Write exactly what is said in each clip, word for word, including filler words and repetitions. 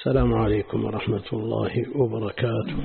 السلام عليكم ورحمة الله وبركاته.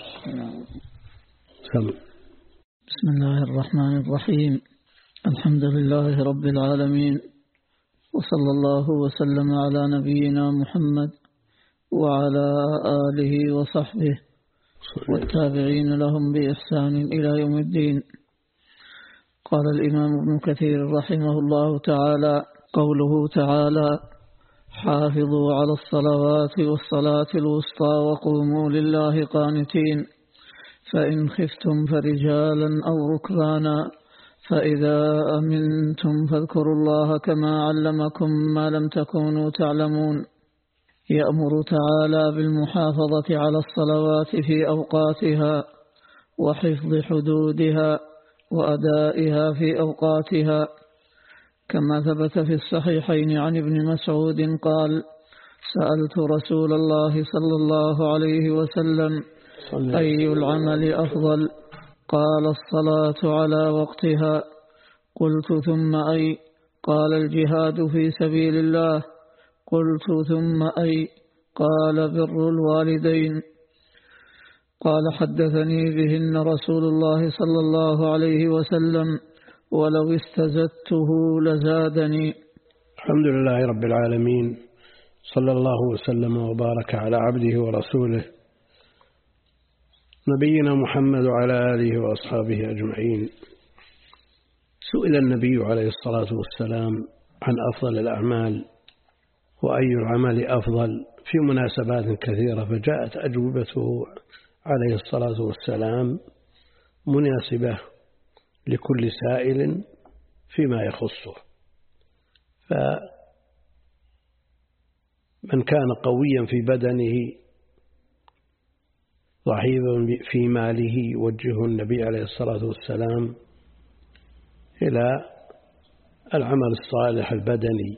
سم. بسم الله الرحمن الرحيم. الحمد لله رب العالمين، وصلى الله وسلم على نبينا محمد وعلى آله وصحبه والتابعين لهم بإحسان إلى يوم الدين. قال الإمام ابن كثير رحمه الله تعالى: قوله تعالى: حافظوا على الصلوات والصلاة الوسطى وقوموا لله قانتين، فإن خفتم فرجالا أو ركبانا، فإذا أمنتم فاذكروا الله كما علمكم ما لم تكونوا تعلمون. يأمر تعالى بالمحافظة على الصلوات في أوقاتها وحفظ حدودها وأدائها في أوقاتها، كما ثبت في الصحيحين عن ابن مسعود قال: سألت رسول الله صلى الله عليه وسلم: أي العمل أفضل؟ قال: الصلاة على وقتها. قلت: ثم أي؟ قال: الجهاد في سبيل الله. قلت: ثم أي؟ قال: بر الوالدين. قال: حدثني بهن رسول الله صلى الله عليه وسلم، ولو استزدته لزادني. الحمد لله رب العالمين، صلى الله وسلم وبارك على عبده ورسوله نبينا محمد وعلى آله وأصحابه أجمعين. سئل النبي عليه الصلاة والسلام عن أفضل الأعمال وأي العمل أفضل في مناسبات كثيرة، فجاءت أجوبته عليه الصلاة والسلام مناسبة لكل سائل فيما يخصه. فمن كان قويا في بدنه ضعيفا في ماله يوجهه النبي عليه الصلاة والسلام إلى العمل الصالح البدني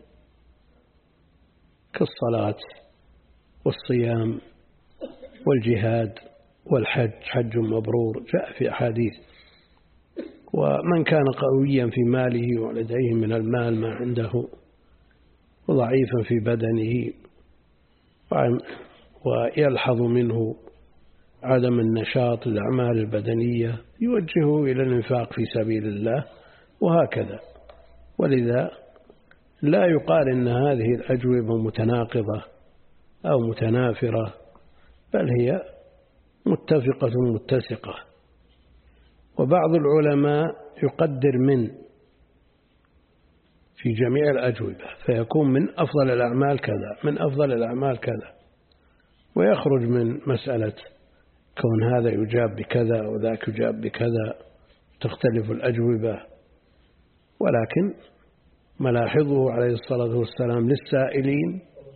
كالصلاة والصيام والجهاد والحج، حج مبرور جاء في أحاديث. ومن كان قويا في ماله ولديه من المال ما عنده وضعيفا في بدنه ويلحظ منه عدم النشاط الأعمال البدنية يوجهه إلى الإنفاق في سبيل الله، وهكذا. ولذا لا يقال إن هذه الأجوبة متناقضة أو متنافرة، بل هي متفقة متسقة. وبعض العلماء يقدر من في جميع الأجوبة فيكون من أفضل الأعمال كذا، من أفضل الأعمال كذا، ويخرج من مسألة كون هذا يجاب بكذا وذاك يجاب بكذا، تختلف الأجوبة. ولكن ملاحظه عليه الصلاة والسلام للسائلين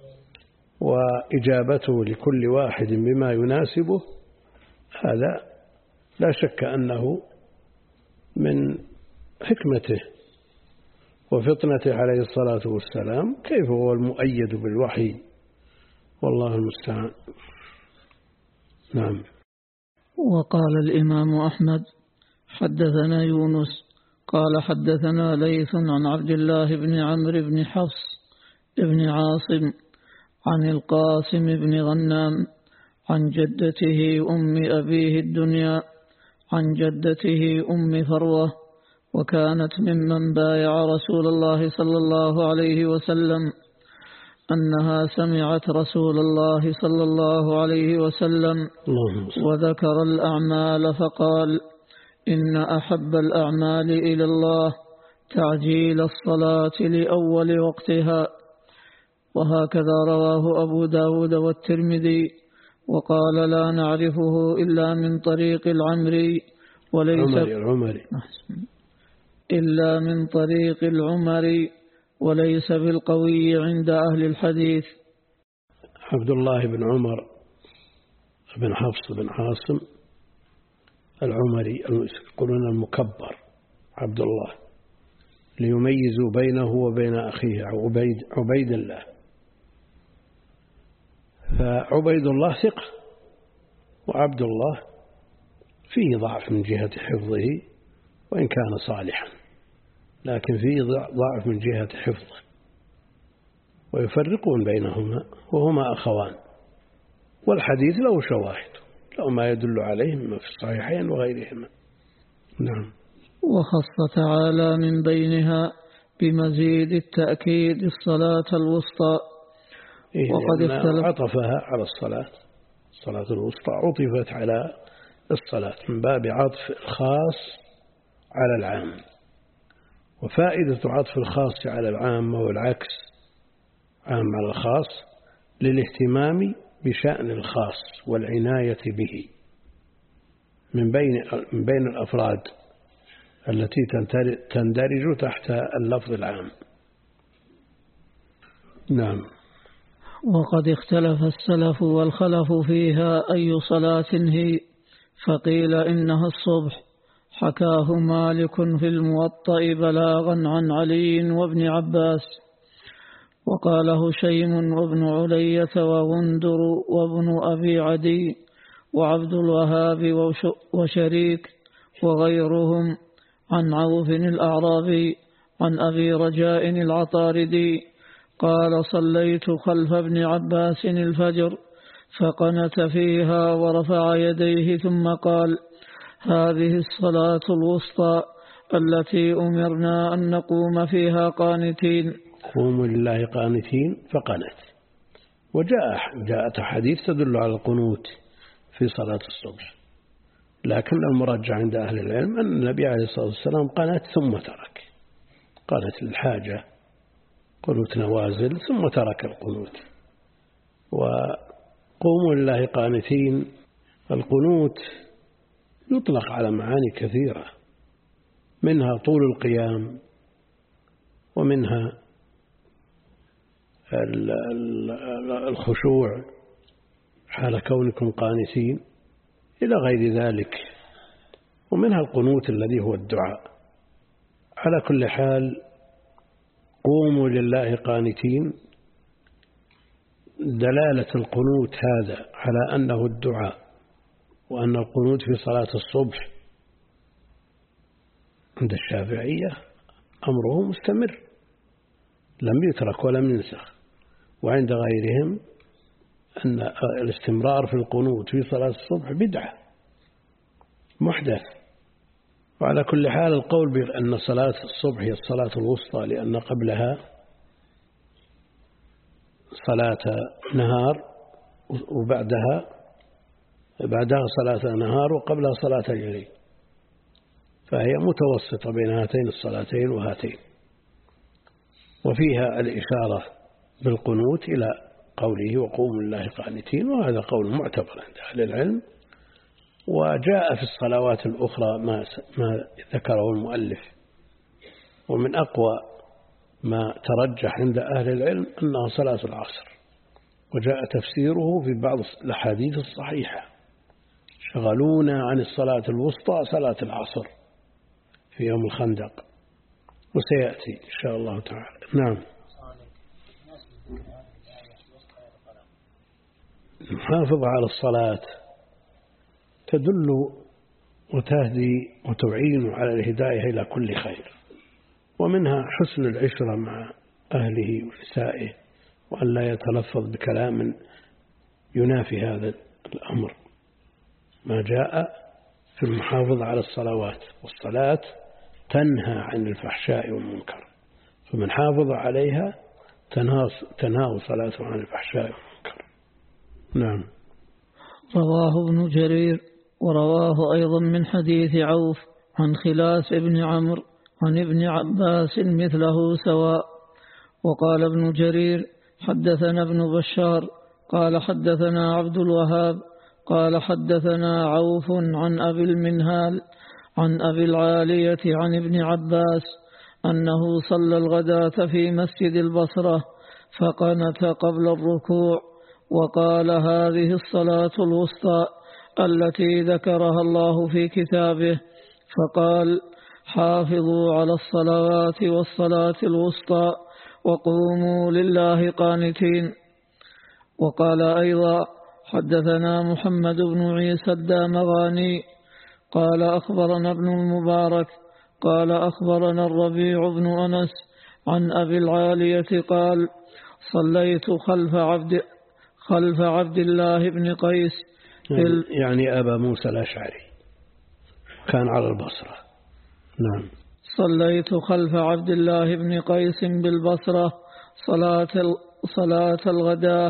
وإجابته لكل واحد بما يناسبه، هذا لا شك أنه من حكمته وفطنته عليه الصلاة والسلام، كيف هو المؤيد بالوحي، والله المستعان. نعم. وقال الإمام أحمد: حدثنا يونس قال حدثنا ليث عن عبد الله بن عمرو بن حفص بن عاصم عن القاسم بن غنام عن جدته أم أبيه الدنيا عن جدته أم فروة، وكانت ممن بايع رسول الله صلى الله عليه وسلم، أنها سمعت رسول الله صلى الله عليه وسلم وذكر الأعمال فقال: إن أحب الأعمال إلى الله تعجيل الصلاة لأول وقتها. وهكذا رواه أبو داود والترمذي، وقال: لا نعرفه إلا من طريق العمري وليس العمري إلا من طريق العمري وليس بالقوي عند أهل الحديث. عبد الله بن عمر بن حفص بن عاصم العمري، يقولون المكبر عبد الله، ليميزوا بينه وبين أخيه عبيد, عبيد الله. فعبيد الله ثقة، وعبد الله فيه ضعف من جهة حفظه وإن كان صالحا، لكن فيه ضعف من جهة حفظه، ويفرقون بينهما وهما أخوان. والحديث له شواهد، له ما يدل عليه مما في الصحيحين وغيرهما. نعم. وخص تعالى من بينها بمزيد التأكيد الصلاة الوسطى. إيه، وقد اختلف عطفها على الصلاة، الصلاة الوسطى عطفت على الصلاة من باب عطف الخاص على العام. وفائدة عطف الخاص على العام والعكس، عام على الخاص، للاهتمام بشأن الخاص والعناية به من بين من بين الأفراد التي تندرج تحت اللفظ العام. نعم. وقد اختلف السلف والخلف فيها أي صلاة هي، فقيل إنها الصبح، حكاه مالك في الموطأ بلاغا عن علي وابن عباس، وقاله هشيم وابن علية وغندر وابن أبي عدي وعبد الوهاب وشريك وغيرهم عن عوف الأعرابي عن أبي رجاء العطاردي قال: صليت خلف ابن عباس الفجر فقنت فيها ورفع يديه ثم قال: هذه الصلاة الوسطى التي أمرنا أن نقوم فيها قانتين. قوموا لله قانتين فقنت. وجاء جاءت حديث تدل على القنوت في صلاة الصبح، لكن المرجع عند أهل العلم أن النبي عليه الصلاة والسلام قنت ثم ترك، قنت للحاجة، قنوت نوازل، ثم ترك القنوت. وقوموا لله قانتين، القنوت يطلق على معاني كثيرة، منها طول القيام، ومنها الخشوع حال كونكم قانتين إلى غير ذلك، ومنها القنوت الذي هو الدعاء. على كل حال قوموا لله قانتين، دلالة القنوت هذا على أنه الدعاء، وأن القنوت في صلاة الصبح عند الشافعية أمره مستمر لم يترك ولم ينسخ، وعند غيرهم أن الاستمرار في القنوت في صلاة الصبح بدعة محدث. وعلى كل حال القول بأن صلاة الصبح هي الصلاة الوسطى لأن قبلها صلاة نهار وبعدها بعدها صلاة نهار وقبلها صلاة ليل، فهي متوسطة بين هاتين الصلاتين وهاتين. وفيها الإشارة بالقنوت إلى قوله وقوموا لله قانتين، وهذا قول معتبر عند أهل العلم. وجاء في الصلوات الأخرى ما ما ذكره المؤلف، ومن أقوى ما ترجح عند أهل العلم أنها صلاة العصر، وجاء تفسيره في بعض الأحاديث الصحيحة: شغلونا عن الصلاة الوسطى صلاة العصر في يوم الخندق، وسيأتي إن شاء الله تعالى. نعم. المحافظة على الصلاة تدل وتهدي وتعين على الهداية إلى كل خير، ومنها حسن العشرة مع أهله ونسائه، وأن لا يتلفظ بكلام ينافي هذا الأمر، ما جاء في المحافظة على الصلوات. والصلاة تنهى عن الفحشاء والمنكر، فمن حافظ عليها تنهى صلاته عن الفحشاء والمنكر. نعم. رواه ابن جرير، ورواه أيضا من حديث عوف عن خلاس ابن عمرو عن ابن عباس مثله سواء. وقال ابن جرير: حدثنا ابن بشار قال حدثنا عبد الوهاب قال حدثنا عوف عن أبي المنهال عن أبي العالية عن ابن عباس أنه صلى الغداة في مسجد البصرة فقنت قبل الركوع وقال: هذه الصلاة الوسطى التي ذكرها الله في كتابه، فقال: حافظوا على الصلوات والصلاة الوسطى وقوموا لله قانتين. وقال أيضا: حدثنا محمد بن عيسى الدامغاني قال أخبرنا ابن المبارك قال أخبرنا الربيع بن أنس عن أبي العالية قال: صليت خلف عبد خلف عبد الله بن قيس يعني, يعني أبا موسى الأشعري كان على البصرة. نعم. صليت خلف عبد الله بن قيس بالبصرة صلاة صلاة الغداء،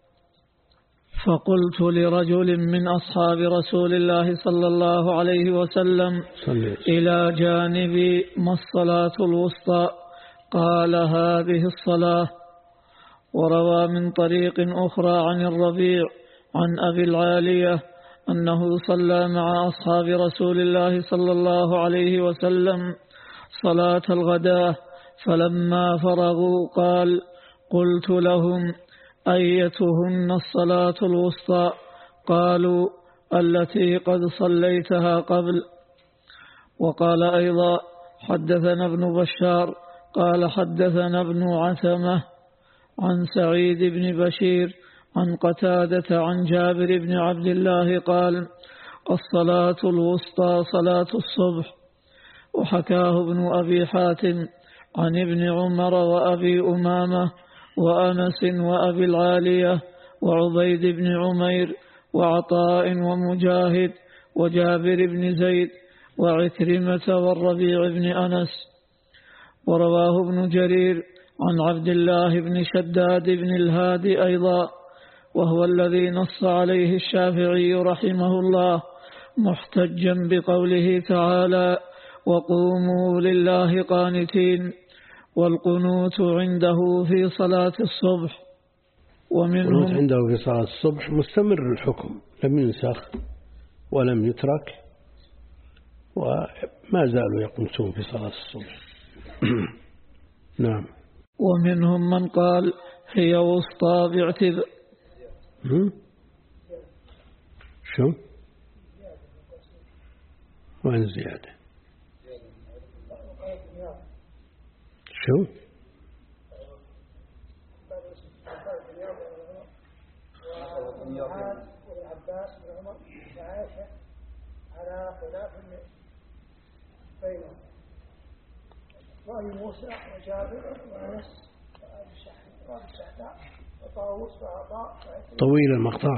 فقلت لرجل من أصحاب رسول الله صلى الله عليه وسلم صليت. إلى جانبي ما الصلاة الوسطى؟ قال هذه الصلاة. وروى من طريق أخرى عن الربيع عن أبي العالية أنه صلى مع أصحاب رسول الله صلى الله عليه وسلم صلاة الغداء، فلما فرغوا قال: قلت لهم: أيتهن الصلاة الوسطى؟ قالوا: التي قد صليتها قبل. وقال أيضا: حدثنا ابن بشار قال حدثنا ابن عثمة عن سعيد بن بشير عن قتادة عن جابر بن عبد الله قال: الصلاة الوسطى صلاة الصبح. وحكاه ابن أبي حاتم عن ابن عمر وأبي أمامة وأنس وأبي العالية وعبيد بن عمير وعطاء ومجاهد وجابر بن زيد وعكرمة والربيع بن أنس. ورواه ابن جرير عن عبد الله بن شداد بن الهادي أيضا، وهو الذي نص عليه الشافعي رحمه الله محتجا بقوله تعالى: وقوموا لله قانتين، والقنوت عنده في صلاة الصبح. ومنهم عنده في صلاة الصبح مستمر الحكم، لم ينسخ ولم يترك، وما زالوا يقنتون في صلاة الصبح. نعم. ومنهم من قال هي وسطى باعتبار شو وين زيادة شو والعباس وعمر وعائشة على خلاف بينهم، وأبي موسى وجابر وأنس وأبي الشحداء وطاووس وعطاء. طويل المقطع.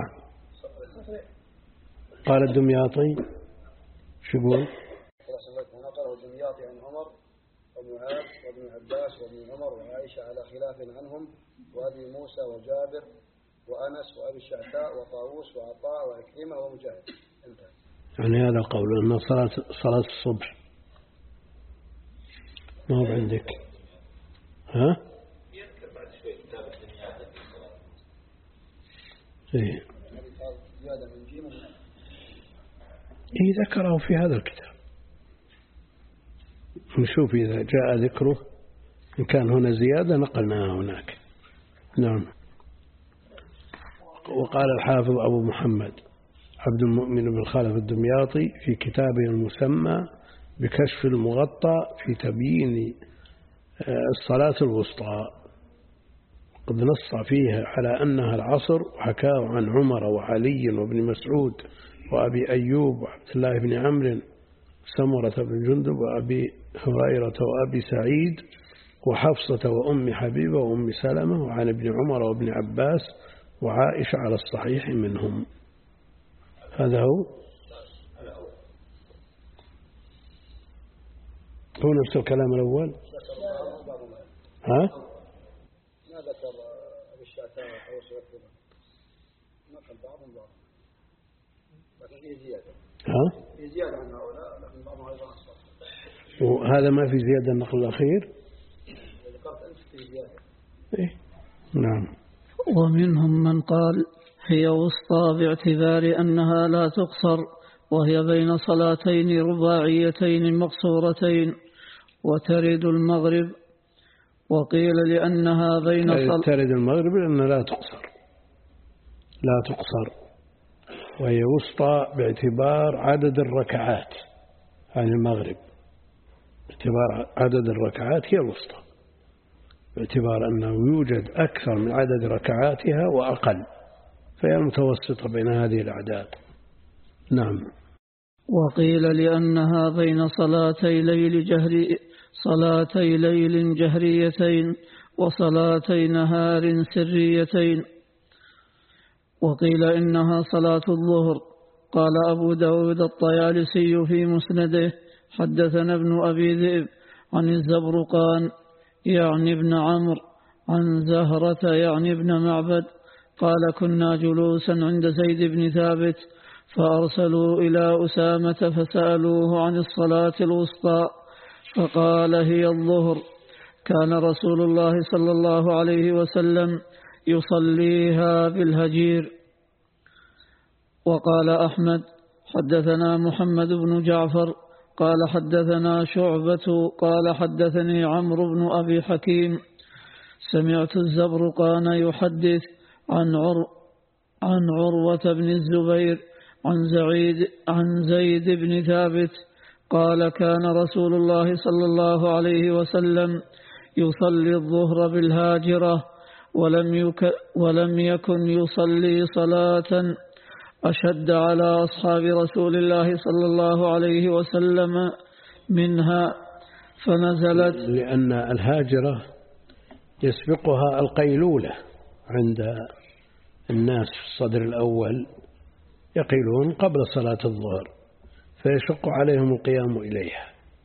قال الدمياطي شو يقول؟ ونقله الدمياطي عن عمر ومعاذ وابن عباس وابن عمر وعائشة على خلاف عنهم، وأبي موسى وجابر وأنس وأبي الشعثاء وطاووس وعطاء وعكرمة ومجاهد. انتهى. يعني هذا القول أن صلاة صلاة الصبح ما هو عندك. ها؟ يذكر بعد شوي كتاب الدمياطي في الصلاة. إيه. زيادة من جيم. إيه ذكره في هذا الكتاب. نشوف إذا جاء ذكره، إن كان هنا زيادة نقلناها هناك. نعم. وقال الحافظ أبو محمد عبد المؤمن بن خالف الدمياطي في كتابه المسمى بكشف المغطى في تبيين الصلاة الوسطى، قد نص فيها على أنها العصر، وحكاه عن عمر وعلي وابن مسعود وأبي أيوب وعبد الله بن عمرو سمرة بن جندب وأبي هريرة وأبي سعيد وحفصة وأم حبيبة وأم سلمة، وعن ابن عمر وابن عباس وعائشة على الصحيح منهم. هذا هو هو نفس الكلام الأول. ها؟ ما ذكر أبي الشعثاء أو سيكون نقل بعضهم بعض، لكن فيه زيادة. ها؟ فيه زيادة عن هؤلاء، لكن بعضهم أيضا أصفر. وهذا ما في زيادة النقل الأخير. ذكرت أنت فيه زيادة. إيه؟ نعم. ومنهم من قال هي وسطى باعتبار أنها لا تقصر، وهي بين صلاتين رباعيتين مقصورتين، وترد المغرب. وقيل لأنها بين صل... ترد المغرب لأنها لا تقصر لا تقصر وهي وسطى باعتبار عدد الركعات عن المغرب، باعتبار عدد الركعات هي الوسطى، باعتبار أنه يوجد أكثر من عدد ركعاتها وأقل، فهي المتوسطة بين هذه الأعداد. نعم. وقيل لأنها بين صلاتي ليل جهري صلاتي ليل جهريتين وصلاتي نهار سريتين. وقيل إنها صلاة الظهر. قال أبو داود الطيالسي في مسنده حدثنا ابن أبي ذئب عن الزبرقان يعني ابن عمرو عن زهرة يعني ابن معبد قال كنا جلوسا عند زيد بن ثابت فأرسلوا إلى أسامة فسألوه عن الصلاة الوسطى فقال هي الظهر. كان رسول الله صلى الله عليه وسلم يصليها بالهجير. وقال أحمد حدثنا محمد بن جعفر قال حدثنا شعبة قال حدثني عمرو بن أبي حكيم سمعت الزبرقان يحدث عن عر عن عروة بن الزبير عن زيد عن زيد بن ثابت قال كان رسول الله صلى الله عليه وسلم يصلي الظهر بالهاجرة ولم يك ولم يكن يصلي صلاة أشد على أصحاب رسول الله صلى الله عليه وسلم منها فنزلت. لأن الهاجرة يسبقها القيلولة عند الناس في الصدر الأول يقيلون قبل صلاة الظهر فيشق عليهم القيام إليها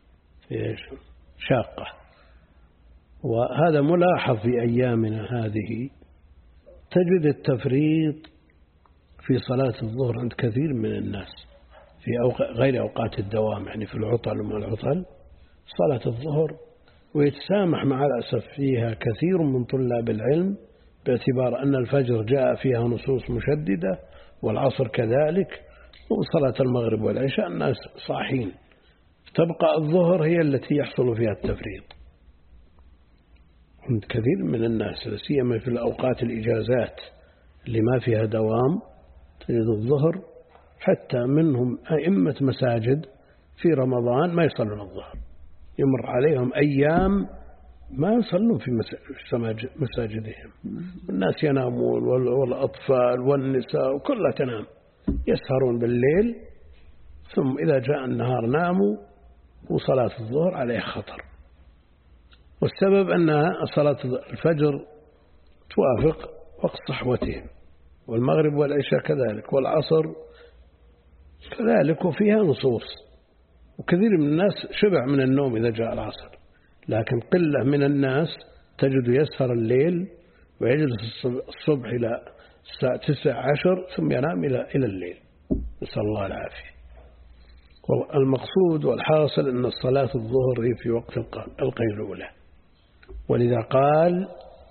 شاقة. وهذا ملاحظ في أيامنا هذه تجد التفريط في صلاة الظهر عند كثير من الناس في أوق... غير أوقات الدوام يعني في العطل وما العطل صلاة الظهر ويتسامح مع الأسف فيها كثير من طلاب العلم باعتبار أن الفجر جاء فيها نصوص مشددة والعصر كذلك وصلاة المغرب والعشاء الناس صاحين تبقى الظهر هي التي يحصل فيها التفريط عند كثير من الناس لا سيما في الأوقات الإجازات اللي ما فيها دوام تجد الظهر حتى منهم أئمة مساجد في رمضان ما يصلون الظهر يمر عليهم أيام ما يصلون في مساجدهم الناس ينامون والأطفال والنساء وكلها تنام يسهرون بالليل ثم إذا جاء النهار ناموا وصلاة الظهر عليه خطر. والسبب أن صلاة الفجر توافق وقت صحوتهم والمغرب والعشاء كذلك والعصر كذلك وفيها نصوص وكثير من الناس شبع من النوم إذا جاء العصر لكن قلة من الناس تجد يسهر الليل ويجلس الصبح إلى الساعة تسع عشر ثم ينام إلى إلى الليل نسأل الله العافية. والمقصود والحاصل أن الصلاة الظهر هي في وقت القيلولة ولذا قال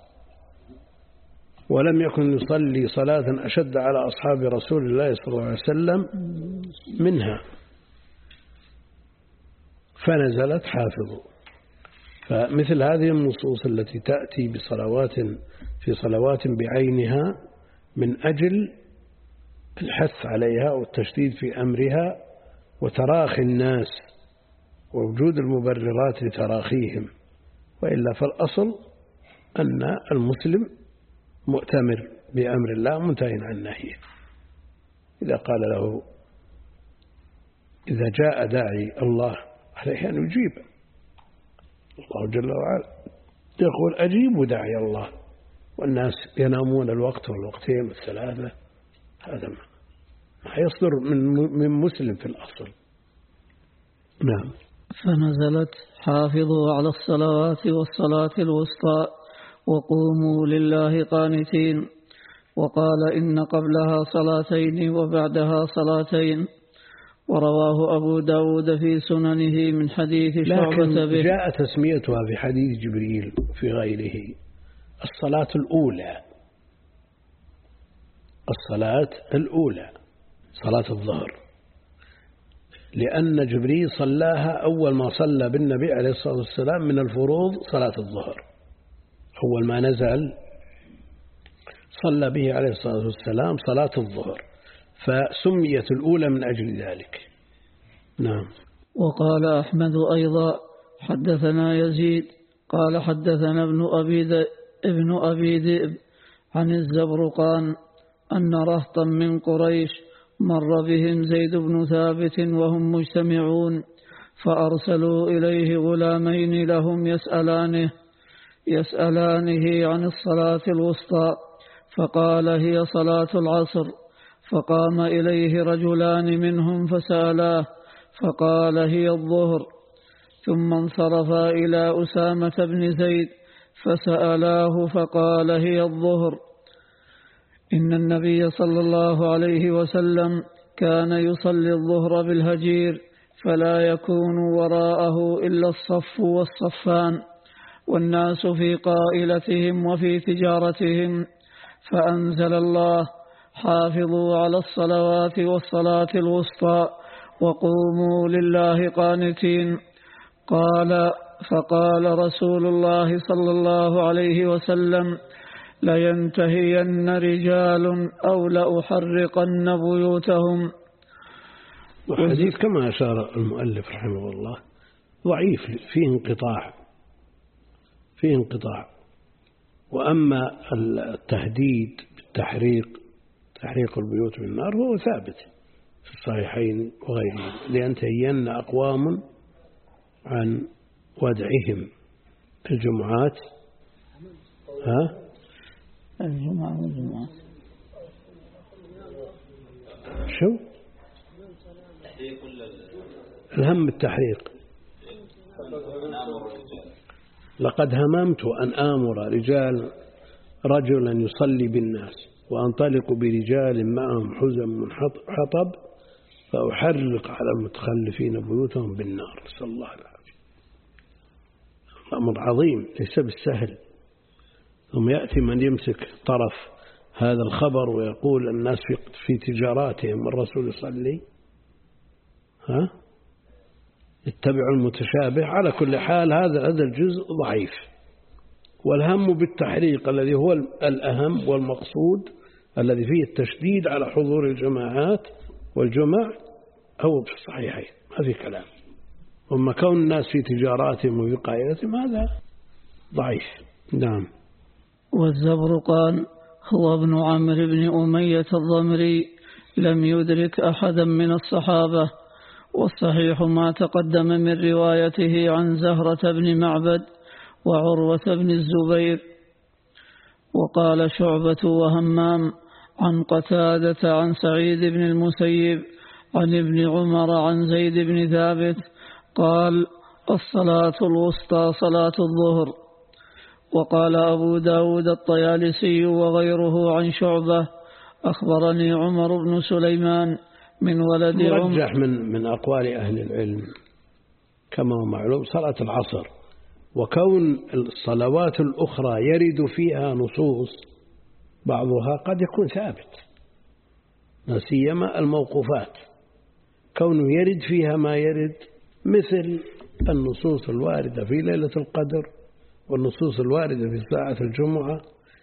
ولم يكن يصلي صلاة أشد على أصحاب رسول الله صلى الله عليه وسلم منها فنزلت حافظوا. فمثل هذه النصوص التي تأتي بصلوات في صلوات بعينها من أجل الحث عليها والتشديد في أمرها وتراخي الناس ووجود المبررات لتراخيهم وإلا فالأصل أن المسلم مؤتمر بأمر الله منتهي عن نهيه. إذا قال له إذا جاء داعي الله عليه أن يجيب الله جل وعلا يقول أجيبوا داعي الله والناس ينامون الوقت والوقتين والثلاثة هذا ما يصدر من من مسلم في الأصل. نعم. فنزلت حافظوا على الصلوات والصلاة الوسطى وقوموا لله قانتين وقال إن قبلها صلاتين وبعدها صلاتين. ورواه أبو داود في سننه من حديث شعبة به. جاء تسميتها في حديث جبريل في غيره الصلاة الأولى الصلاة الأولى صلاة الظهر لأن جبريل صلاها أول ما صلى بالنبي عليه الصلاة والسلام من الفروض صلاة الظهر أول ما نزل صلى به عليه الصلاة والسلام صلاة الظهر فسميت الأولى من أجل ذلك. نعم. وقال أحمد أيضا حدثنا يزيد قال حدثنا ابن أبي ذئب ابن أبي ذئب عن الزبرقان أن رهطا من قريش مر بهم زيد بن ثابت وهم مجتمعون فأرسلوا إليه غلامين لهم يسألانه يسألانه عن الصلاة الوسطى فقال هي صلاة العصر. فقام إليه رجلان منهم فسألاه فقال هي الظهر. ثم انصرفا إلى أسامة بن زيد فسألاه فقال هي الظهر. إن النبي صلى الله عليه وسلم كان يصلي الظهر بالهجير فلا يكون وراءه إلا الصف والصفان والناس في قائلتهم وفي تجارتهم، فأنزل الله حافظوا على الصلوات والصلاة الوسطى وقوموا لله قانتين. قال فقال رسول الله صلى الله عليه وسلم لينتهين رجال أو لأحرقن بيوتهم. وحديث كما أشار المؤلف رحمه الله ضعيف، فيه انقطاع فيه انقطاع وأما التهديد بالتحريق تحريق البيوت بالنار هو ثابت في الصحيحين وغيرهم، لينتهين أقوام عن ودعهم في الجمعات ها الجمعة والجمعات شو الهم التحريق. لقد هممت أن آمر رجال رجلا يصلي بالناس وأنطلق برجال معهم حزم من حطب فأحرق على المتخلفين بيوتهم بالنار، نسأل الله العافية. أمر عظيم ليس بالسهل. ثم يأتي من يمسك طرف هذا الخبر ويقول الناس في, في تجاراتهم والرسول يصلي، ها اتبعوا المتشابه. على كل حال هذا هذا الجزء ضعيف، والهم بالتحريق الذي هو الأهم والمقصود الذي فيه التشديد على حضور الجماعات والجمع هو في الصحيحين، ما في كلام. وما كون الناس في تجاراتهم وفي قائلتهم هذا ضعيف. نعم. والزبرقان هو ابن عمرو بن أمية الضمري لم يدرك أحدا من الصحابة، والصحيح ما تقدم من روايته عن زهرة بن معبد وعروة بن الزبير. وقال شعبة وهمام عن قتادة عن سعيد بن المسيب عن ابن عمر عن زيد بن ثابت قال الصلاة الوسطى صلاة الظهر. وقال أبو داود الطيالسي وغيره عن شعبة أخبرني عمر بن سليمان من ولد عمر. مرجح من من أقوال أهل العلم كما هو معلوم صلاة العصر، وكون الصلوات الأخرى يرد فيها نصوص بعضها قد يكون ثابت، لا سيما الموقوفات كونه يرد فيها ما يرد، مثل النصوص الواردة في ليلة القدر والنصوص الواردة في ساعة الجمعة،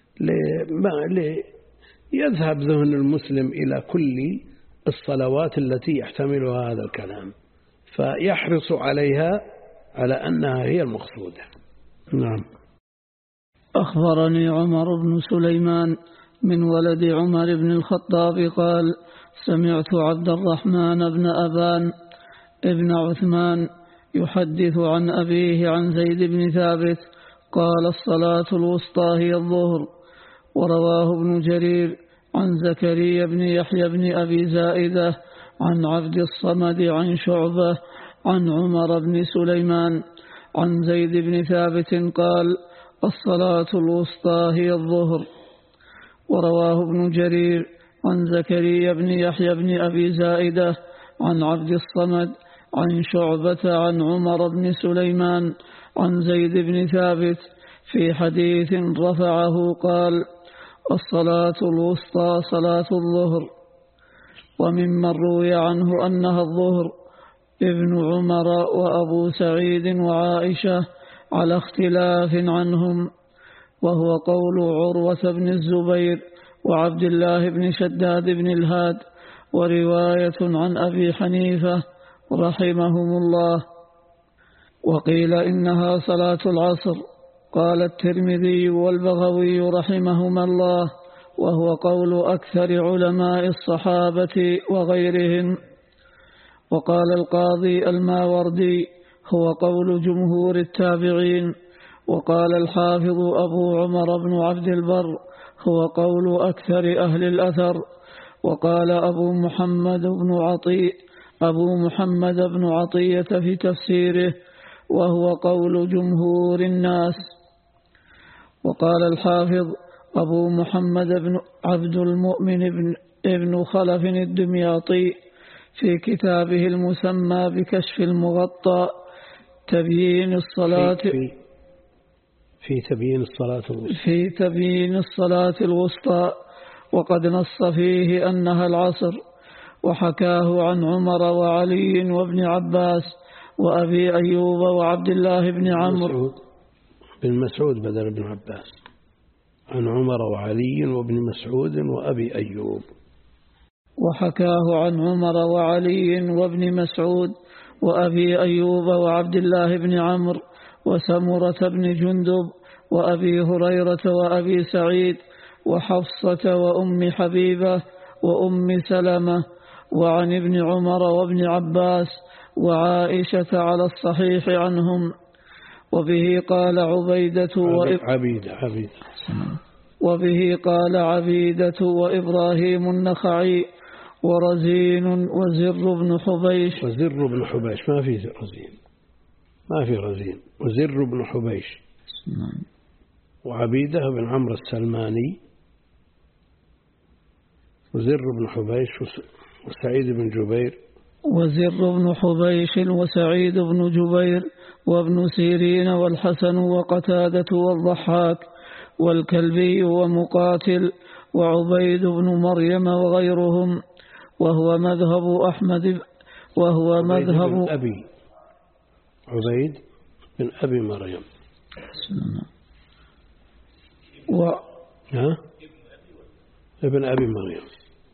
ليذهب ذهن المسلم إلى كل الصلوات التي يحتملها هذا الكلام فيحرص عليها على أنها هي المقصودة. نعم. أخبرني عمر بن سليمان من ولد عمر بن الخطاب قال سمعت عبد الرحمن بن أبان ابن عثمان يحدث عن أبيه عن زيد بن ثابت قال الصلاة الوسطى هي الظهر. ورواه ابن جرير عن زكريا بن يحيى بن أبي زائدة عن عبد الصمد عن شعبة عن عمر بن سليمان عن زيد بن ثابت قال الصلاة الوسطى هي الظهر. ورواه ابن جرير عن زكريا بن يحيى بن أبي زائدة عن عبد الصمد عن شعبة عن عمر بن سليمان عن زيد بن ثابت في حديث رفعه قال الصلاة الوسطى صلاة الظهر. وممن روي عنه أنها الظهر ابن عمر وأبو سعيد وعائشة على اختلاف عنهم، وهو قول عروة بن الزبير وعبد الله بن شداد بن الهاد، ورواية عن أبي حنيفة رحمهم الله. وقيل إنها صلاة العصر. قال الترمذي والبغوي رحمهما الله وهو قول أكثر علماء الصحابة وغيرهم. وقال القاضي الماوردي هو قول جمهور التابعين. وقال الحافظ أبو عمر بن عبد البر هو قول أكثر أهل الأثر. وقال أبو محمد بن عطي أبو محمد بن عطية في تفسيره: وهو قول جمهور الناس. وقال الحافظ أبو محمد بن عبد المؤمن بن ابن خلف الدمياطي في كتابه المسمى بكشف المغطى تبيين الصلاة في, في, في تبيين الصلاة الوسطى في تبيين الصلاة الوسطى وقد نص فيه أنها العصر، وحكاه عن عمر وعلي وابن عباس وأبي أيوب وعبد الله بن عمرو بن مسعود بدل ابن عباس، عن عمر وعلي وابن مسعود وأبي أيوب. وحكاه عن عمر وعلي وابن مسعود وأبي أيوب وعبد الله بن عمرو وسمرة بن جندب وأبي هريرة وأبي سعيد وحفصة وأم حبيبة وأم سلمة، وعن ابن عمر وابن عباس وعائشة على الصحيح عنهم. وبه قال عبيدة عبيدة عبيدة وبه قال عبيدة وإبراهيم النخعي ورزين وزر بن حبيش. وزر بن حبيش ما في رزين، ما في رزين. وزر بن حبيش وعبيدة بن عمرو السلماني وزر بن حبيش وسعيد بن جبير. وزر بن حبيش وسعيد بن جبير وابن سيرين والحسن وقتادة والضحاك والكلبي ومقاتل وعبيد بن مريم وغيرهم. وهو مذهب أحمد وهو مذهب بن أبي عبيد بن أبي مريم و... ها؟ ابن أبي مريم.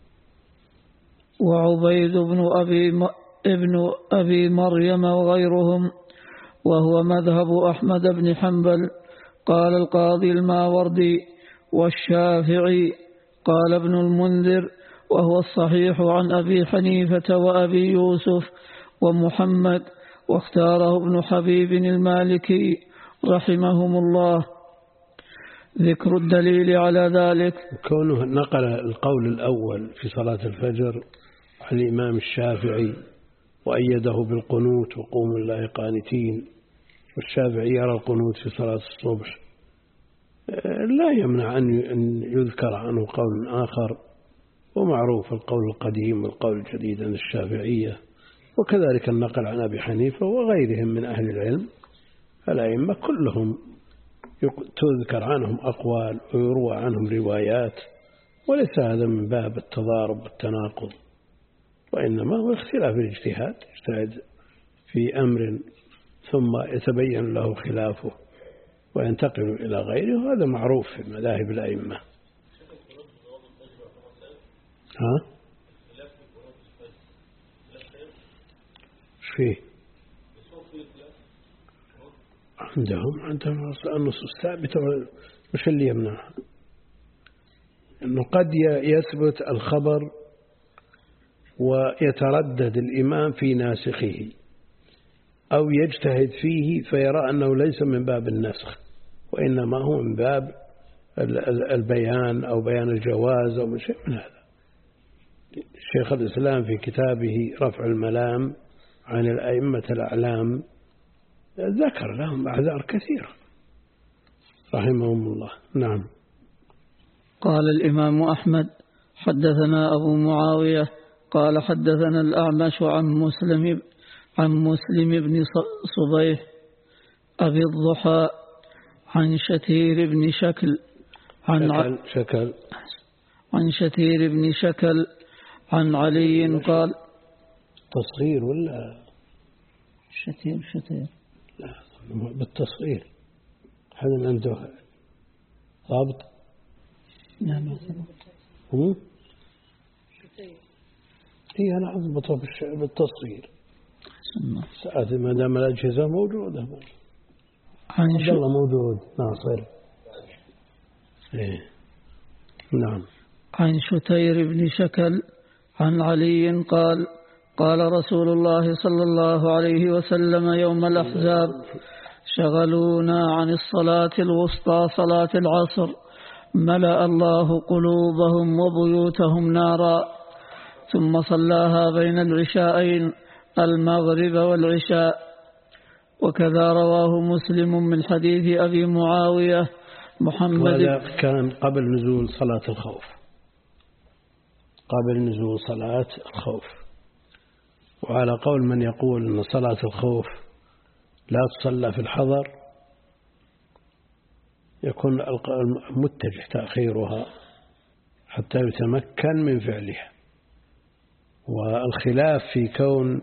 وعبيد بن أبي م... ابن أبي مريم وغيرهم. وهو مذهب أحمد بن حنبل. قال القاضي الماوردي والشافعي قال ابن المنذر وهو الصحيح عن أبي حنيفة وأبي يوسف ومحمد، واختاره ابن حبيب المالكي رحمهم الله. ذكر الدليل على ذلك كونه نقل القول الأول في صلاة الفجر عن الإمام الشافعي وأيده بالقنوت وقوموا الله قانتين، والشافعي يرى القنوت في صلاة الصبح، لا يمنع أن يذكر عنه قول آخر، ومعروف القول القديم والقول الجديد عن الشافعية، وكذلك النقل عن أبي حنيفة وغيرهم من أهل العلم. الأئمة كلهم تذكر عنهم أقوال ويروى عنهم روايات، وليس هذا من باب التضارب والتناقض، وإنما هو اختلاف الاجتهاد، يجتهد في أمر ثم يتبين له خلافه وينتقل إلى غيره، هذا معروف في مذاهب الأئمة. ها؟ فيه عندهم عندهم النصوص ثابتة، وش اللي يمنعها؟ إنه قد يثبت الخبر ويتردد الإمام في ناسخه، أو يجتهد فيه فيرى أنه ليس من باب النسخ وإنما هو من باب البيان أو بيان الجواز أو من شيء من هذا. شيخ الإسلام في كتابه رفع الملام عن الأئمة الأعلام ذكر لهم أعذار كثيرة رحمهم الله. نعم. قال الإمام أحمد: حدثنا أبو معاوية قال حدثنا الأعمش عن مسلم عن مسلم بن صبيح أبي الضحى عن شتير بن شكل عن شكل, شكل عن شتير بن شكل عن علي قال: تصغير ولا شتير شتير لا بالتصغير، هذا عنده ضابط. نعم. هم هي أنا أضبطها بالتصغير ساعات ما دام الأجهزة موجودة. عن عبد الله موجود ناصر. إيه. نعم. عن شتير بن شكل عن علي قال: قال رسول الله صلى الله عليه وسلم يوم الأحزاب: شغلونا عن الصلاة الوسطى صلاة العصر ملأ الله قلوبهم وبيوتهم نارا. ثم صلاها بين العشاءين المغرب والعشاء. وكذا رواه مسلم من حديث أبي معاوية محمد. هذا كان قبل نزول صلاة الخوف، قبل نزول صلاة الخوف. وعلى قول من يقول أن صلاة الخوف لا تصلى في الحضر يكون متجه تأخيرها حتى يتمكن من فعلها. والخلاف في كون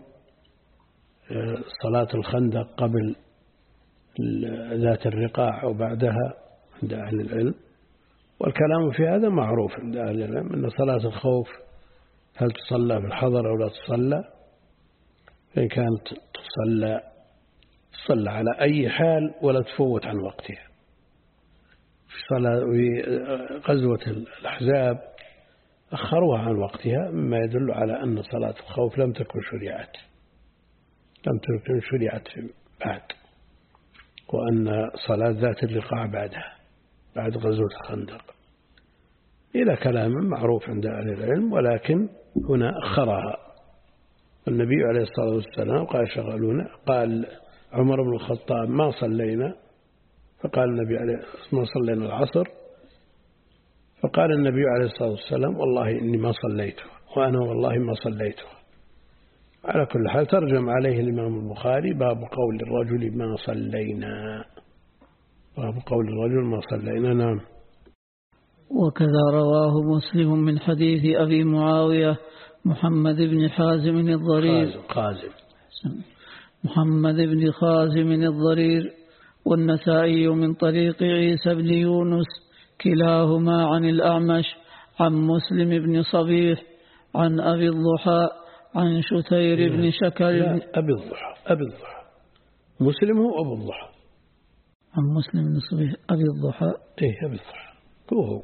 صلاة الخندق قبل ذات الرقاع أو بعدها عند أهل العلم، والكلام في هذا معروف عند أهل العلم أن صلاة الخوف هل تصلى في الحضر أو لا تصلى. إن كانت تصلى تصلى على أي حال ولا تفوت عن وقتها. في صلاة غزوة الأحزاب أخروها عن وقتها، مما يدل على أن صلاة الخوف لم تكن شريعت لم تكن شريعت بعد، وأن صلاة ذات الرقاع بعدها بعد غزوة الخندق إلى كلام معروف عند أهل العلم. ولكن هنا أخرها النبي عليه الصلاة والسلام قال شغلونا، قال عمر بن الخطاب ما صلينا، فقال النبي عليه ما صلينا العصر، فقال النبي عليه الصلاة والسلام والله إني ما صليته، وأنا والله ما صليته. على كل حال ترجم عليه الإمام البخاري باب قول الرجل ما صلينا، باب قول الرجل ما صلينا. نعم. وكذا رواه مسلم من حديث أبي معاوية محمد بن حازم الضرير خازم محمد بن خازم الضرير والنسائي من طريق عيسى بن يونس كلاهما عن الأعمش عن مسلم بن صبيح عن أبي الضحى عن شتير بن شكر. لا أبي الضحى أبي الضحى مسلم هو أبو الضحى. عن مسلم بن صبيح أبي الضحى. إيه أبي الضحى هو هو.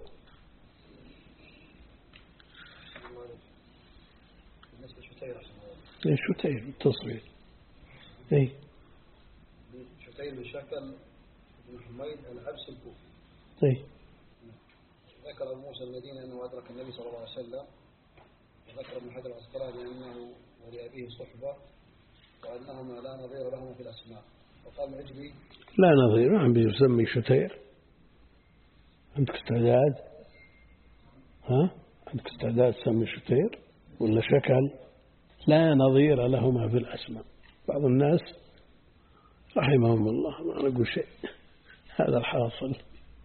إيه شتير التصوير. إيه شتير بن شكل بن حميد الحبس الكوفي. إيه ذكر أبو موسى المديني أنه أدرك النبي صلى الله عليه وسلم، وذكر ابن حجر العسقلاني أنه ولأبيه صحبة وأنهما لا نظير لهما في الأسماء. وقال العجلي لا نظير، ما عم بيسمي شتير. عندك استعداد؟ ها عندك استعداد تسمي شتير ولا شكل؟ لا نظير لهما في الأسماء. بعض الناس رحمهم الله ما نقول شيء، هذا الحاصل.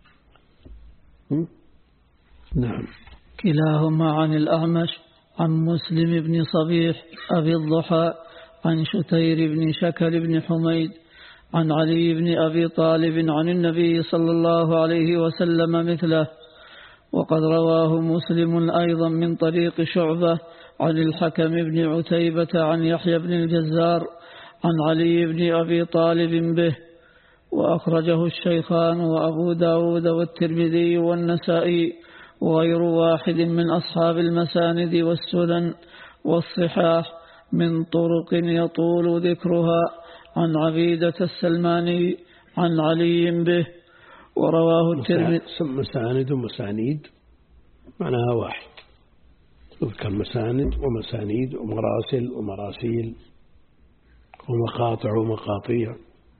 نعم. كلاهما عن الأعمش عن مسلم بن صبيح أبي الضحى عن شتير بن شكل بن حميد عن علي بن أبي طالب عن النبي صلى الله عليه وسلم مثله. وقد رواه مسلم أيضا من طريق شعبة عن الحكم بن عتيبة عن يحيى بن الجزار عن علي بن أبي طالب به. وأخرجه الشيخان وأبو داود والترمذي والنسائي وغير واحد من أصحاب المساند والسنن والصحاح من طرق يطول ذكرها عن عبيدة السلماني عن علي به. ورواه الترمذي. مساند ومسانيد معناها واحد، تذكر مساند ومسانيد ومراسل ومراسيل ومقاطع ومقاطيع.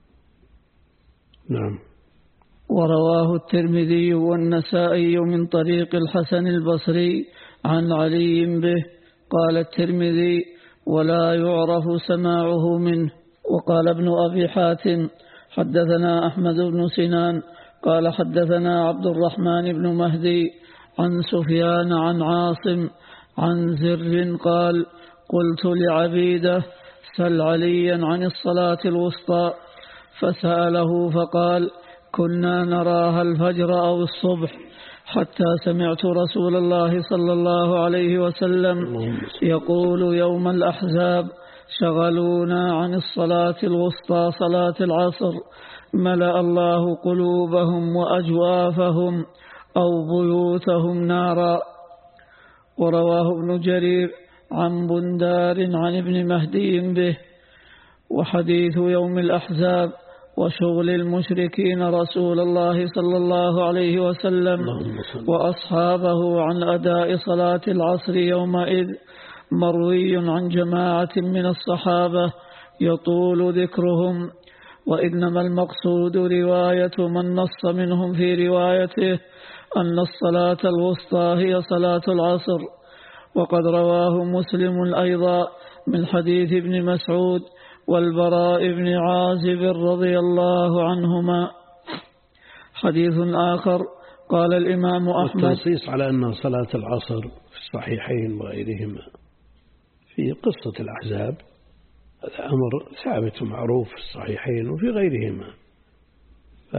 نعم. ورواه الترمذي والنسائي من طريق الحسن البصري عن علي به. قال الترمذي ولا يعرف سماعه منه. وقال ابن أبي حاتم حدثنا أحمد بن سنان قال حدثنا عبد الرحمن بن مهدي عن سفيان عن عاصم عن زر قال قلت لعبيدة سل عليا عن الصلاة الوسطى، فسأله فقال كنا نراها الفجر أو الصبح، حتى سمعت رسول الله صلى الله عليه وسلم يقول يوم الأحزاب شغلونا عن الصلاة الوسطى صلاة العصر، ملأ الله قلوبهم وأجوافهم أو بيوتهم نارا. ورواه ابن جرير عن بندار عن ابن مهدي به. وحديث يوم الأحزاب وشغل المشركين رسول الله صلى الله عليه وسلم وأصحابه عن أداء صلاة العصر يومئذ مروي عن جماعة من الصحابة يطول ذكرهم، وإنما المقصود رواية من نص منهم في روايته أن الصلاة الوسطى هي صلاة العصر. وقد رواه مسلم أيضا من حديث ابن مسعود والبراء بن عازب رضي الله عنهما. حديث آخر قال الإمام أحمد التنصيص على أن صلاة العصر في الصحيحين وغيرهما في قصة الأحزاب هذا أمر ثابت ومعروف في الصحيحين وفي غيرهما، ف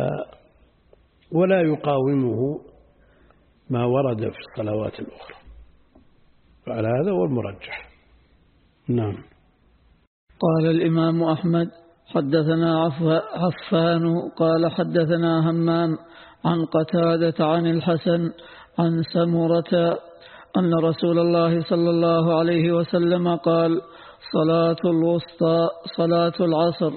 ولا يقاومه ما ورد في الصلوات الأخرى، فعلى هذا هو المرجح. نعم. قال الإمام أحمد حدثنا عفان قال حدثنا همام عن قتادة عن الحسن عن سمرة أن رسول الله صلى الله عليه وسلم قال صلاة الوسطى صلاة العصر.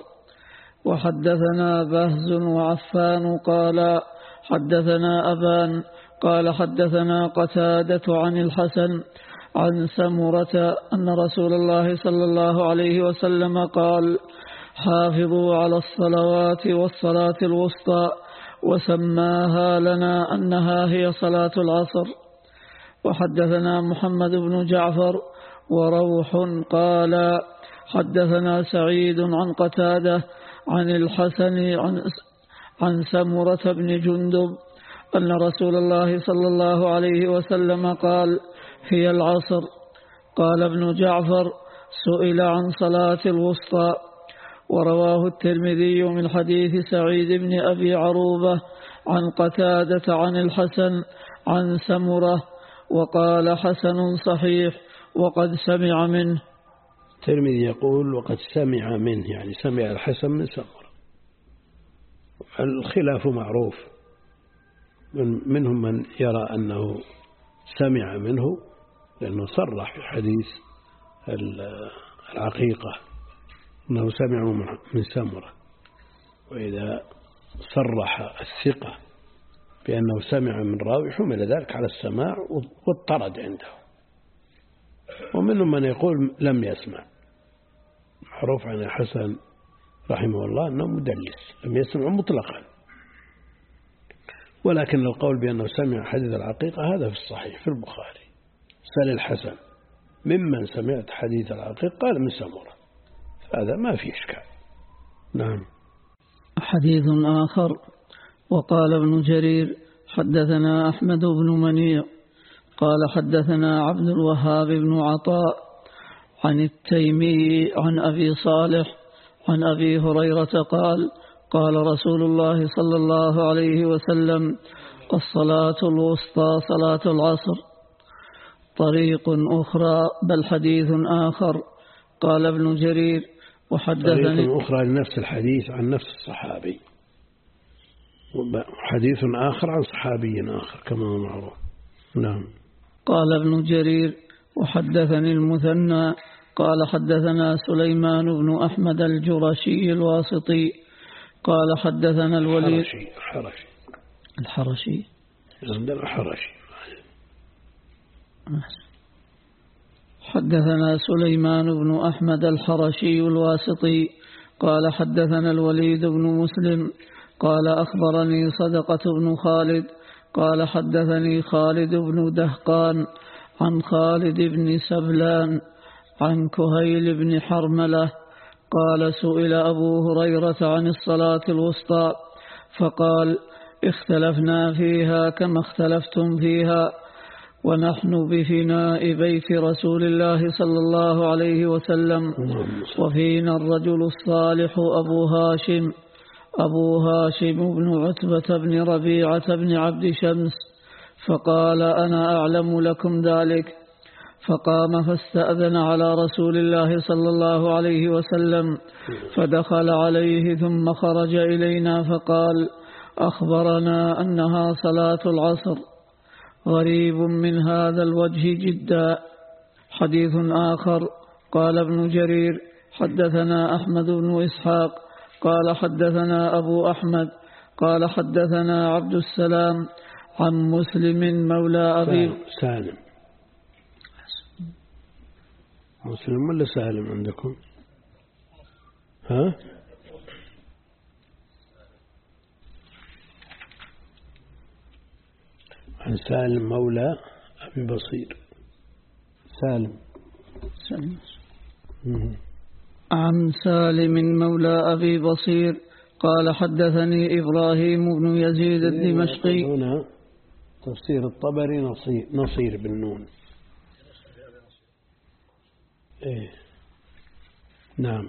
وحدثنا بهز وعفان قال حدثنا أبان قال حدثنا قتادة عن الحسن عن سمرة أن رسول الله صلى الله عليه وسلم قال حافظوا على الصلوات والصلاة الوسطى، وسماها لنا أنها هي صلاة العصر. وحدثنا محمد بن جعفر وروح قال حدثنا سعيد عن قتادة عن الحسن عن, عن سمرة بن جندب أن رسول الله صلى الله عليه وسلم قال هي العصر. قال ابن جعفر سئل عن صلاة الوسطى. ورواه الترمذي من حديث سعيد بن أبي عروبة عن قتادة عن الحسن عن سمرة وقال حسن صحيح وقد سمع منه. الترمذي يقول وقد سمع منه، يعني سمع الحسن من سمرة. الخلاف معروف، من منهم من يرى أنه سمع منه لأنه صرح في حديث العقيقة أنه سمع من سمرة، وإذا صرح الثقة بأنه سمع من راوي حمل ذلك على السماع واضطرد عنده. ومنهم من يقول لم يسمع، معروف عن الحسن رحمه الله أنه مدلس لم يسمع مطلقا، ولكن القول بأنه سمع حديث العقيقة هذا في الصحيح في البخاري. سأل الحسن ممن سمعت حديث العقيقة؟ قال من سمرة، هذا ما في إشكال. نعم. حديث آخر وقال ابن جرير حدثنا أحمد بن منيع قال حدثنا عبد الوهاب بن عطاء عن التيمي عن أبي صالح عن أبي هريرة قال قال رسول الله صلى الله عليه وسلم الصلاة الوسطى صلاة العصر. طريق أخرى بل حديث آخر. قال ابن جرير وحدثني طريق أخرى لنفس الحديث عن نفس الصحابي، حديث آخر عن صحابي آخر كما هو معروف. نعم. قال ابن جرير وحدثني المثنى قال حدثنا سليمان بن أحمد الجرشي الواسطي قال حدثنا الوليد الحرشي الحرشي عندنا الحرشي. حدثنا سليمان بن أحمد الحرشي الواسطي قال حدثنا الوليد بن مسلم قال أخبرني صدقة بن خالد قال حدثني خالد بن دهقان عن خالد بن سبلان عن كهيل بن حرملة قال سئل أبو هريرة عن الصلاة الوسطى فقال اختلفنا فيها كما اختلفتم فيها، ونحن بفناء بيت رسول الله صلى الله عليه وسلم، وفينا الرجل الصالح أبو هاشم أبو هاشم بن عتبة بن ربيعة بن عبد شمس، فقال أنا أعلم لكم ذلك. فقام فاستأذن على رسول الله صلى الله عليه وسلم فدخل عليه ثم خرج إلينا فقال أخبرنا أنها صلاة العصر. غريب من هذا الوجه جدا. حديث آخر قال ابن جرير حدثنا أحمد بن إسحاق قال حدثنا أبو أحمد قال حدثنا عبد السلام عن مسلم مولى أبي سالم. مسلم ولا سالم عندكم؟ ها؟ عن سالم مولى أبي بصير. سالم سالم عن سالم مولى أبي بصير قال حدثني إبراهيم بن يزيد الدمشقي. هنا تفسير الطبري نصير, نصير بالنون. إيه. نعم.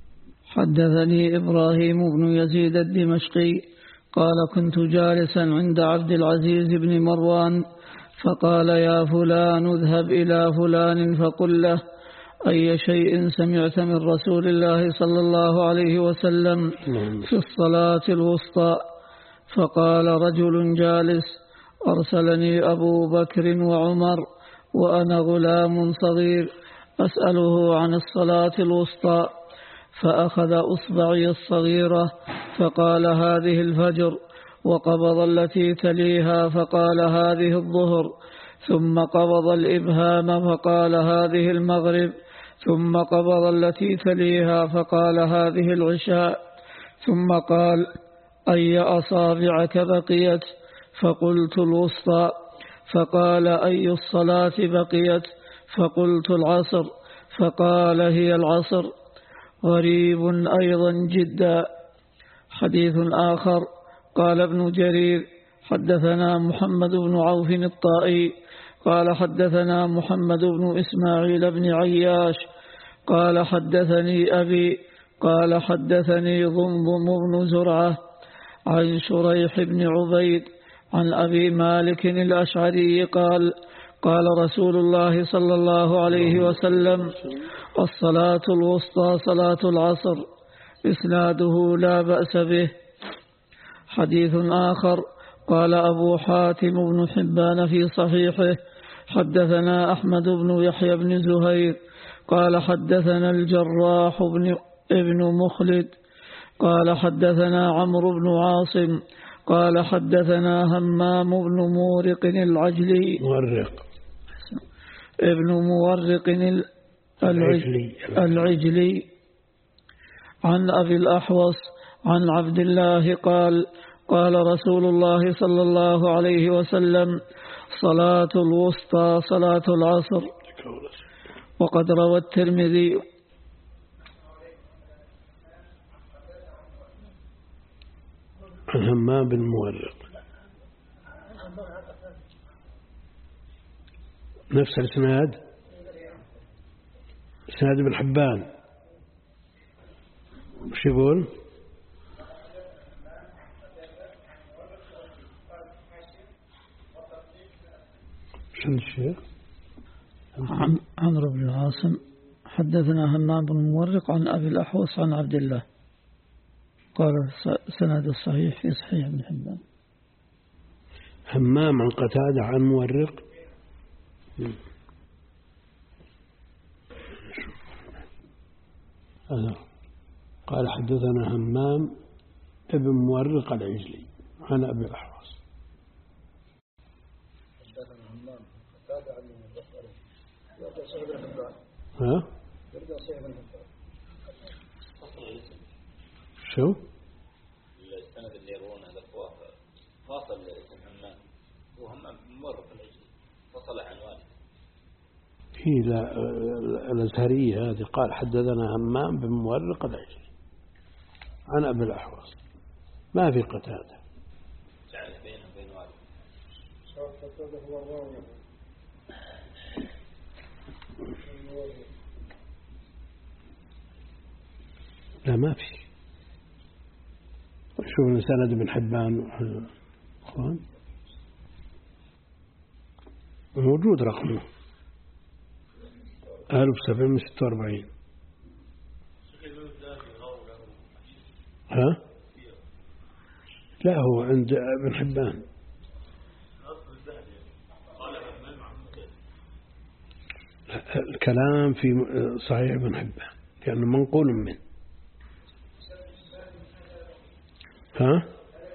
حدثني إبراهيم بن يزيد الدمشقي قال كنت جالسا عند عبد العزيز بن مروان فقال يا فلان اذهب إلى فلان فقل له أي شيء سمعت من رسول الله صلى الله عليه وسلم في الصلاة الوسطى. فقال رجل جالس أرسلني أبو بكر وعمر وأنا غلام صغير أسأله عن الصلاة الوسطى، فأخذ أصبعي الصغيرة فقال هذه الفجر، وقبض التي تليها فقال هذه الظهر، ثم قبض الإبهام فقال هذه المغرب، ثم قبض التي تليها فقال هذه العشاء، ثم قال أي أصابعك بقيت؟ فقلت الوسطى. فقال أي الصلاة بقيت؟ فقلت العصر. فقال هي العصر. غريب أيضا جدا. حديث آخر قال ابن جرير حدثنا محمد بن عوف الطائي قال حدثنا محمد بن إسماعيل بن عياش قال حدثني أبي قال حدثني ضمضم بن زرعة عن شريح بن عبيد عن أبي مالك الأشعري قال قال رسول الله صلى الله عليه وسلم الصلاة الوسطى صلاة العصر. إسناده لا بأس به. حديث آخر قال أبو حاتم بن حبان في صحيحه حدثنا أحمد بن يحيى بن زهير قال حدثنا الجراح بن ابن مخلد قال حدثنا عمرو بن عاصم قال حدثنا همام بن مورق العجلي مورق ابن مورق العجلي, العجلي عن أبي الأحوص عن عبد الله قال قال رسول الله صلى الله عليه وسلم صلاة الوسطى صلاة العصر. وقد روى الترمذي عن همام بن مورق نفس الاسناد، اسناد ابن حبان. وش يقول؟ شنو الشيخ؟ عن عمرو بن عاصم حدثنا همام بن مورق عن أبي الأحوص عن عبد الله قال سند الصحيح في صحيح ابن حبان. همام عن قتادة عن مورق. أنا قال حدثنا همام ابن مورق العجلي عن أبي الأحوص. حدثنا همام قتادة عن مورق يرجع صحيح ابن حبان. ها؟ يرجع صحيح ابن حبان. شو؟ السند اللي يروونه هذا فاصل اسم همام وهمام مورق العجلي فصل عن والده. هي الأزهرية هذه قال حدثنا همام بن مورق العجلي عن أبي الأحوص، ما في قتادة. جعل بينه وبين والده. قتادة هو الراوي. لا ما في. شوف سند بن حبان اخوان موجود رقمه ألف سبعمائة وستة وأربعين. ها؟ لا هو عند ابن حبان. الكلام في صحيح ابن حبان لأنه منقول منه. ها؟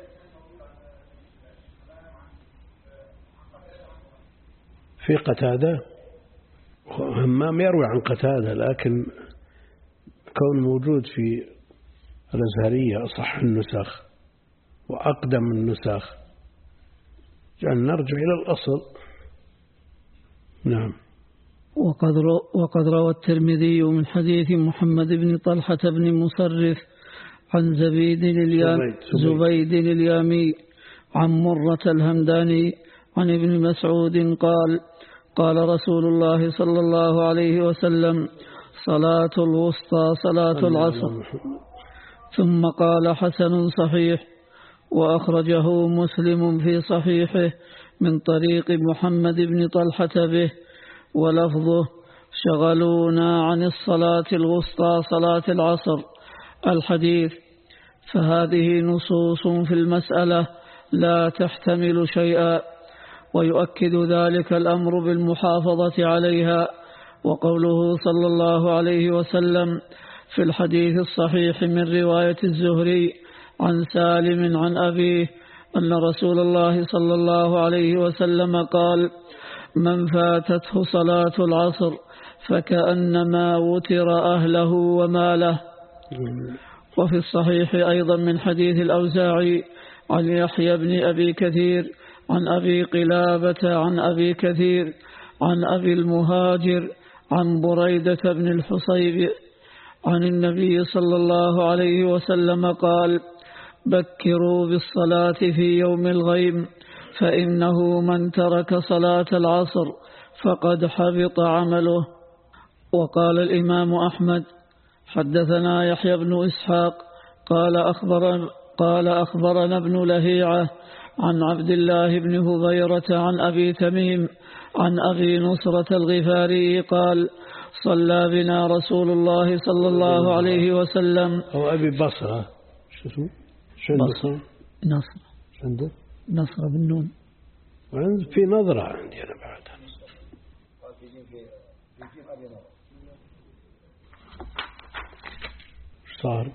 في قتادة همام يروي عن قتادة، لكن كون موجود في الأزهرية أصح النسخ وأقدم النسخ، جعل نرجع إلى الأصل. نعم. وقد وقد روى الترمذي من حديث محمد بن طلحة بن مصرف عن زبيد اليامي زبيد اليامي عن مرة الهمداني عن ابن مسعود قال قال رسول الله صلى الله عليه وسلم: صلاة الوسطى صلاة العصر. ثم قال: حسن صحيح. وأخرجه مسلم في صحيحه من طريق محمد بن طلحة به، ولفظه: شغلونا عن الصلاة الوسطى صلاة العصر. الحديث. فهذه نصوص في المسألة لا تحتمل شيئا، ويؤكد ذلك الأمر بالمحافظة عليها. وقوله صلى الله عليه وسلم في الحديث الصحيح من رواية الزهري عن سالم عن أبيه أن رسول الله صلى الله عليه وسلم قال: من فاتته صلاة العصر فكأنما وتر أهله وماله. وفي الصحيح أيضا من حديث الأوزاعي عن يحيى بن أبي كثير عن أبي قلابة عن أبي كثير عن أبي المهاجر عن بريدة بن الحصيب عن النبي صلى الله عليه وسلم قال: بكروا بالصلاة في يوم الغيم، فإنه من ترك صلاة العصر فقد حبط عمله. وقال الإمام أحمد: حدثنا يحيى بن إسحاق قال أخبرنا, قال أخبرنا ابن لهيعة عن عبد الله بن هبيرة عن أبي تميم عن أبي نصرة الغفاري قال: صلى بنا رسول الله صلى الله عليه وسلم. أو أبي بصرة. شو اسمه؟ بصرة. نصر. عنده نصر بن نون. في نظرة عندي أنا بعد. صار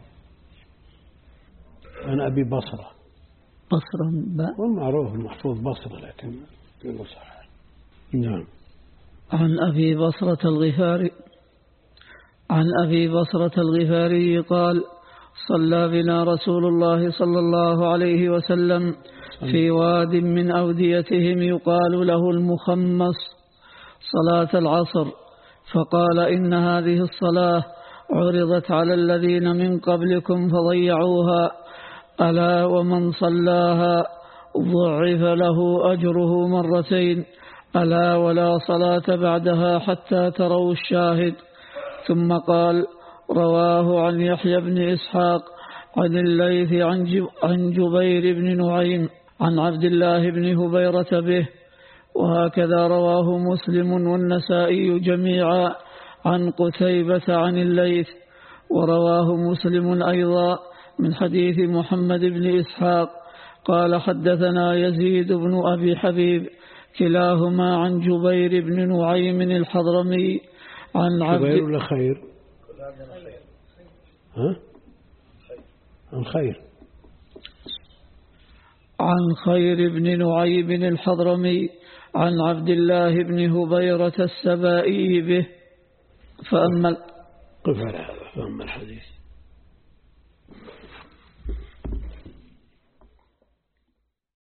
أنا أبي بصرة. بصرة باء. والمعروف المحفوظ بصرة، لكن يقول صح. نعم. عن أبي بصرة الغفاري عن أبي بصرة الغفاري قال: صلى بنا رسول الله صلى الله عليه وسلم في واد من أوديتهم يقال له المخمص صلاة العصر، فقال: إن هذه الصلاة عرضت على الذين من قبلكم فضيعوها، ألا ومن صلاها ضعف له أجره مرتين، ألا ولا صلاة بعدها حتى تروا الشاهد. ثم قال: رواه عن يحيى بن إسحاق عن الليث عن جبير بن نعيم عن عبد الله بن هبيرة به. وهكذا رواه مسلم والنسائي جميعا عن قتيبة عن الليث. ورواه مسلم أيضا من حديث محمد بن إسحاق قال: حدثنا يزيد بن أبي حبيب كلاهما عن جبير بن نعيم الحضرمي عن عبد جبير ولا خير؟ ها؟ عن خير عن خير بن نعيم الحضرمي عن عبد الله بن هبيرة السبائي به. فأما قف على هذا. فأما الحديث